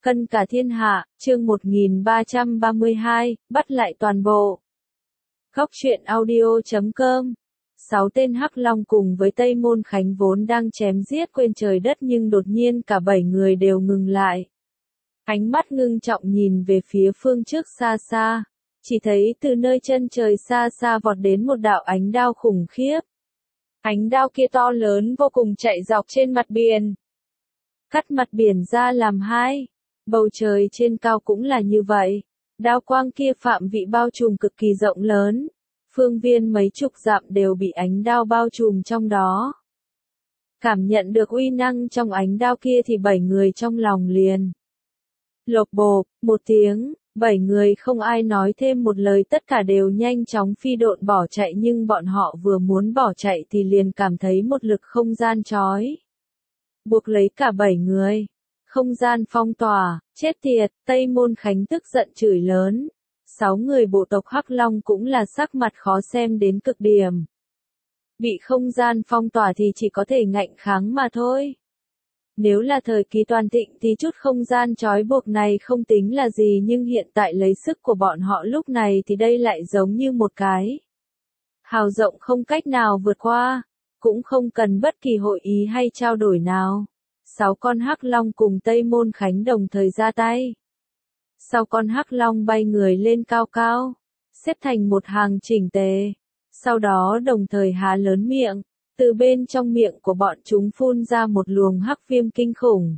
Cân cả thiên hạ, chương 1332, bắt lại toàn bộ. Góc truyện audio.com. 6 tên Hắc Long cùng với Tây Môn Khánh vốn đang chém giết quên trời đất nhưng đột nhiên cả 7 người đều ngừng lại. Ánh mắt ngưng trọng nhìn về phía phương trước xa xa. Chỉ thấy từ nơi chân trời xa xa vọt đến một đạo ánh đao khủng khiếp. Ánh đao kia to lớn vô cùng chạy dọc trên mặt biển. Cắt mặt biển ra làm hai. Bầu trời trên cao cũng là như vậy. Đao quang kia phạm vị bao trùm cực kỳ rộng lớn. Phương viên mấy chục dặm đều bị ánh đao bao trùm trong đó. Cảm nhận được uy năng trong ánh đao kia thì 7 người trong lòng liền. Lộc bộp, một tiếng, 7 người không ai nói thêm một lời, tất cả đều nhanh chóng phi độn bỏ chạy, nhưng bọn họ vừa muốn bỏ chạy thì liền cảm thấy một lực không gian trói. Buộc lấy cả 7 người. Không gian phong tỏa, chết tiệt, Tây Môn Khánh tức giận chửi lớn. 6 người bộ tộc Hắc Long cũng là sắc mặt khó xem đến cực điểm. Bị không gian phong tỏa thì chỉ có thể ngạnh kháng mà thôi. Nếu là thời kỳ toàn thịnh thì chút không gian trói buộc này không tính là gì, nhưng hiện tại lấy sức của bọn họ lúc này thì đây lại giống như một cái hào rộng không cách nào vượt qua, cũng không cần bất kỳ hội ý hay trao đổi nào. 6 con Hắc Long cùng Tây Môn Khánh đồng thời ra tay. Sau con Hắc Long bay người lên cao cao, xếp thành một hàng chỉnh tề. Sau đó đồng thời há lớn miệng, từ bên trong miệng của bọn chúng phun ra một luồng hắc viêm kinh khủng.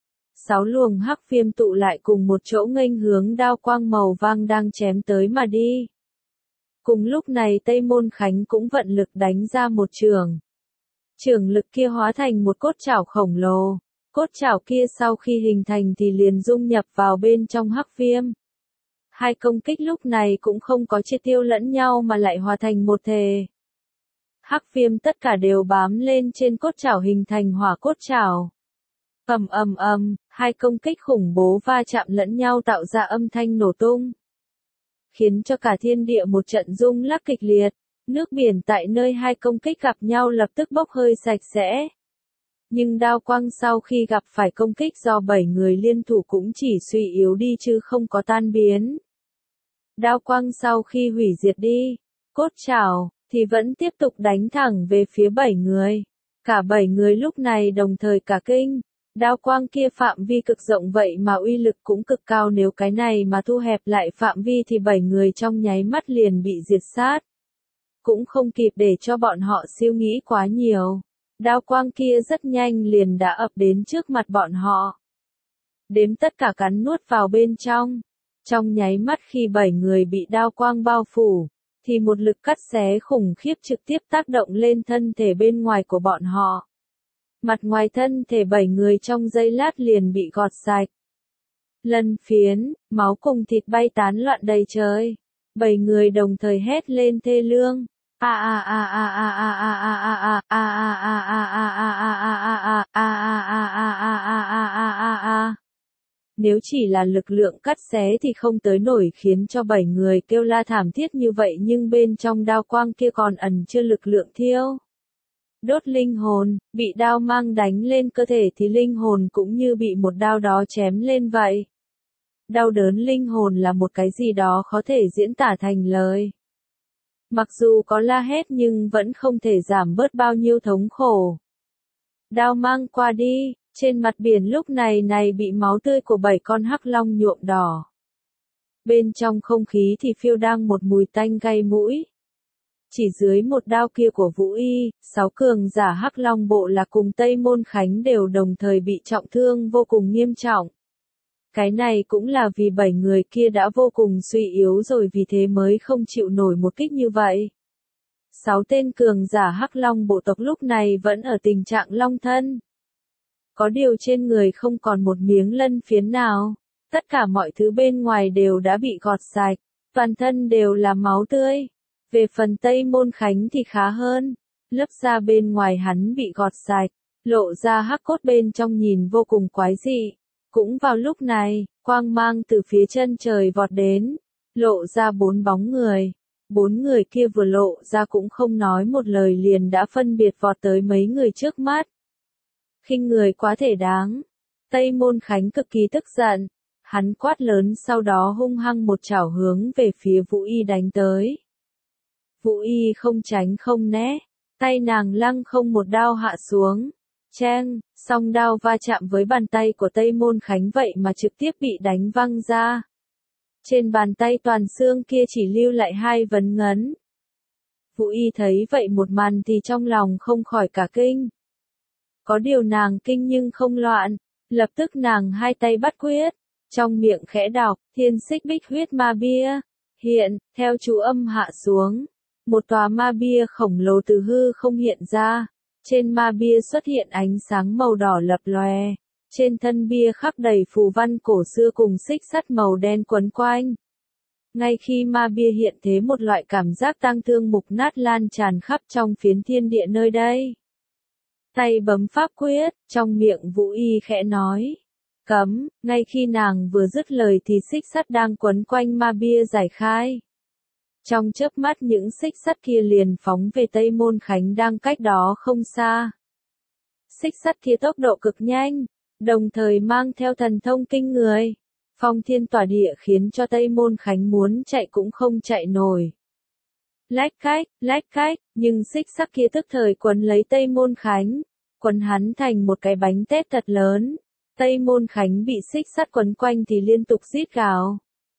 6 luồng hắc viêm tụ lại cùng một chỗ nghênh hướng đao quang màu vàng đang chém tới mà đi. Cùng lúc này Tây Môn Khánh cũng vận lực đánh ra một chưởng. Chưởng lực kia hóa thành một cốt chảo khổng lồ. Cốt chảo kia sau khi hình thành thì liền dung nhập vào bên trong hắc viêm. Hai công kích lúc này cũng không có triệt tiêu lẫn nhau mà lại hòa thành một thể. Hắc viêm tất cả đều bám lên trên cốt chảo hình thành hỏa cốt chảo. Ầm ầm ầm, hai công kích khủng bố va chạm lẫn nhau tạo ra âm thanh nổ tung, khiến cho cả thiên địa một trận rung lắc kịch liệt. Nước biển tại nơi hai công kích gặp nhau lập tức bốc hơi sạch sẽ. Nhưng đao quang sau khi gặp phải công kích do 7 người liên thủ cũng chỉ suy yếu đi chứ không có tan biến. Đao quang sau khi hủy diệt đi, cốt chảo thì vẫn tiếp tục đánh thẳng về phía 7 người. Cả 7 người lúc này đồng thời cả kinh. Đao quang kia phạm vi cực rộng vậy mà uy lực cũng cực cao, nếu cái này mà thu hẹp lại phạm vi thì 7 người trong nháy mắt liền bị diệt sát. Cũng không kịp để cho bọn họ suy nghĩ quá nhiều. Đao quang kia rất nhanh liền đã ập đến trước mặt bọn họ. Đếm tất cả cắn nuốt vào bên trong. Trong nháy mắt khi 7 người bị đao quang bao phủ, thì một lực cắt xé khủng khiếp trực tiếp tác động lên thân thể bên ngoài của bọn họ. Mặt ngoài thân thể 7 người trong giây lát liền bị gọt sạch. Lân phiến, máu cùng thịt bay tán loạn đầy trời. 7 người đồng thời hét lên thê lương. Nếu chỉ là lực lượng cắt xé thì không tới nổi khiến cho 7 người kêu la thảm thiết như vậy, nhưng bên trong đao quang kia còn ẩn chứa lực lượng thiêu đốt linh hồn. Bị đao mang đánh lên cơ thể thì linh hồn cũng như bị một đao đó chém lên vậy. Đau đớn linh hồn là một cái gì đó khó thể diễn tả thành lời. Mặc dù có la hét nhưng vẫn không thể giảm bớt bao nhiêu thống khổ. Đao mang qua đi, trên mặt biển lúc này bị máu tươi của 7 con Hắc Long nhuộm đỏ. Bên trong không khí thì phiêu đang một mùi tanh gây mũi. Chỉ dưới một đao kia của Vũ Y, 6 cường giả Hắc Long bộ lạc cùng Tây Môn Khánh đều đồng thời bị trọng thương vô cùng nghiêm trọng. Cái này cũng là vì 7 người kia đã vô cùng suy yếu rồi, vì thế mới không chịu nổi một kích như vậy. 6 tên cường giả Hắc Long bộ tộc lúc này vẫn ở tình trạng long thân. Có điều trên người không còn một miếng lân phiến nào. Tất cả mọi thứ bên ngoài đều đã bị gọt sạch. Toàn thân đều là máu tươi. Về phần Tây Môn Khánh thì khá hơn. Lớp da bên ngoài hắn bị gọt sạch, lộ ra hắc cốt bên trong nhìn vô cùng quái dị. Cũng vào lúc này, quang mang từ phía chân trời vọt đến, lộ ra 4 bóng người. 4 người kia vừa lộ ra cũng không nói một lời liền đã phân biệt vọt tới mấy người trước mắt. Khinh người quá thể đáng. Tây Môn Khánh cực kỳ tức giận. Hắn quát lớn sau đó hung hăng một chảo hướng về phía Vũ Y đánh tới. Vũ Y không tránh không né, tay nàng lăng không một đao hạ xuống. Cheng, song đao va chạm với bàn tay của Tây Môn Khánh vậy mà trực tiếp bị đánh văng ra. Trên bàn tay toàn xương kia chỉ lưu lại 2 vấn ngấn. Vũ Y thấy vậy một màn thì trong lòng không khỏi cả kinh. Có điều nàng kinh nhưng không loạn, lập tức nàng 2 tay bắt quyết, trong miệng khẽ đọc, Thiên Xích Bích Huyết Ma Bia. Hiện, theo chú âm hạ xuống, một tòa ma bia khổng lồ từ hư không hiện ra. Trên ma bia xuất hiện ánh sáng màu đỏ lập lòe. Trên thân bia khắc đầy phù văn cổ xưa cùng xích sắt màu đen quấn quanh. Ngay khi ma bia hiện thế một loại cảm giác tang thương mục nát lan tràn khắp trong phiến thiên địa nơi đây. Tay bấm pháp quyết, trong miệng Vũ Y khẽ nói. Cấm, ngay khi nàng vừa dứt lời thì xích sắt đang quấn quanh ma bia giải khai. Trong chớp mắt những xích sắt kia liền phóng về Tây Môn Khánh đang cách đó không xa. Xích sắt kia tốc độ cực nhanh, đồng thời mang theo thần thông kinh người. Phong thiên tỏa địa khiến cho Tây Môn Khánh muốn chạy cũng không chạy nổi. Lách cách, nhưng xích sắt kia tức thời quấn lấy Tây Môn Khánh, quấn hắn thành một cái bánh tét thật lớn. Tây Môn Khánh bị xích sắt quấn quanh thì liên tục rít gào.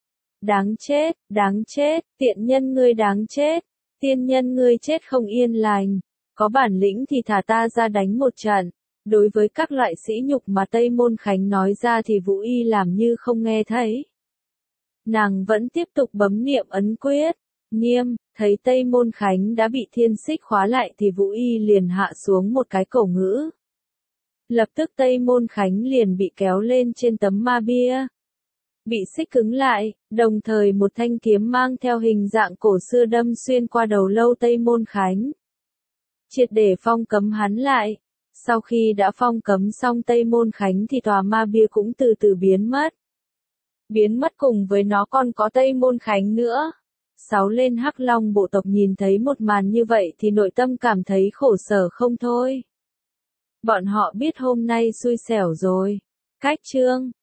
Đáng chết, tiện nhân ngươi đáng chết, tiên nhân ngươi chết không yên lành, có bản lĩnh thì thả ta ra đánh một trận. Đối với các loại sỉ nhục mà Tây Môn Khánh nói ra thì Vũ Y làm như không nghe thấy. Nàng vẫn tiếp tục bấm niệm ấn quyết, thấy Tây Môn Khánh đã bị thiên xích khóa lại thì Vũ Y liền hạ xuống một cái cổ ngữ. Lập tức Tây Môn Khánh liền bị kéo lên trên tấm ma bia. Bị xích cứng lại, đồng thời một thanh kiếm mang theo hình dạng cổ xưa đâm xuyên qua đầu lâu Tây Môn Khánh. Triệt để phong cấm hắn lại. Sau khi đã phong cấm xong Tây Môn Khánh thì tòa ma bia cũng từ từ biến mất. Biến mất cùng với nó còn có Tây Môn Khánh nữa. 6 lên Hắc Long bộ tộc nhìn thấy một màn như vậy thì nội tâm cảm thấy khổ sở không thôi. Bọn họ biết hôm nay xui xẻo rồi. Cách chương